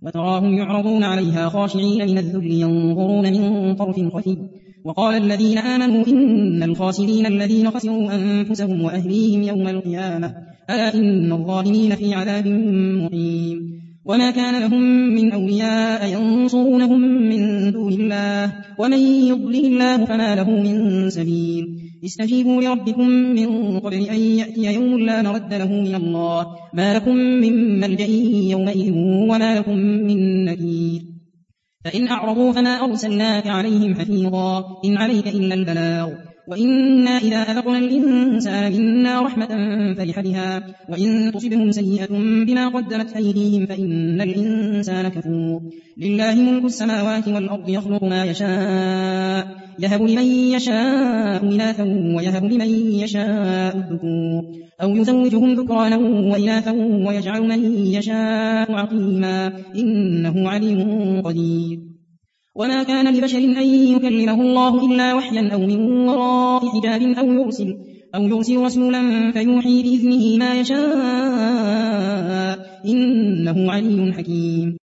وتراهم يعرضون عليها خاشعين من الذل ينظرون من طرف خفي. وقال الذين آمنوا إن الخاسرين الذين خسروا أنفسهم وأهليهم يوم القيامة ألا إن الظالمين في عذاب مقيم. وما كان لهم من أولياء ينصرونهم من دون الله ومن يضلل الله فما له من سبيل. استجيبوا لربكم من قبل أن يأتي يوم لا مرد له من الله ما لكم من ملجأ يومئذ وما لكم من نكير. فإن أعرضوا فما أرسلناك عليهم حفيظا إن عليك إلا البلاغ. وإنا إذا أذقنا الإنسان منا رحمة فرح بها وإن تصبهم سيئة بما قدمت أيديهم فإن الإنسان كفور. لله ملك السماوات والأرض يخلق ما يشاء يهب لمن يشاء إناثا ويهب لمن يشاء الذكور أو يزوجهم ذكرانا وإناثا ويجعل من يشاء عقيما إنه عليم قدير. وما كان لبشر أن يكلمه الله إلا وحيا أو من وراء حجاب أو يرسل رسولا فيوحي بإذنه ما يشاء إنه علي حكيم.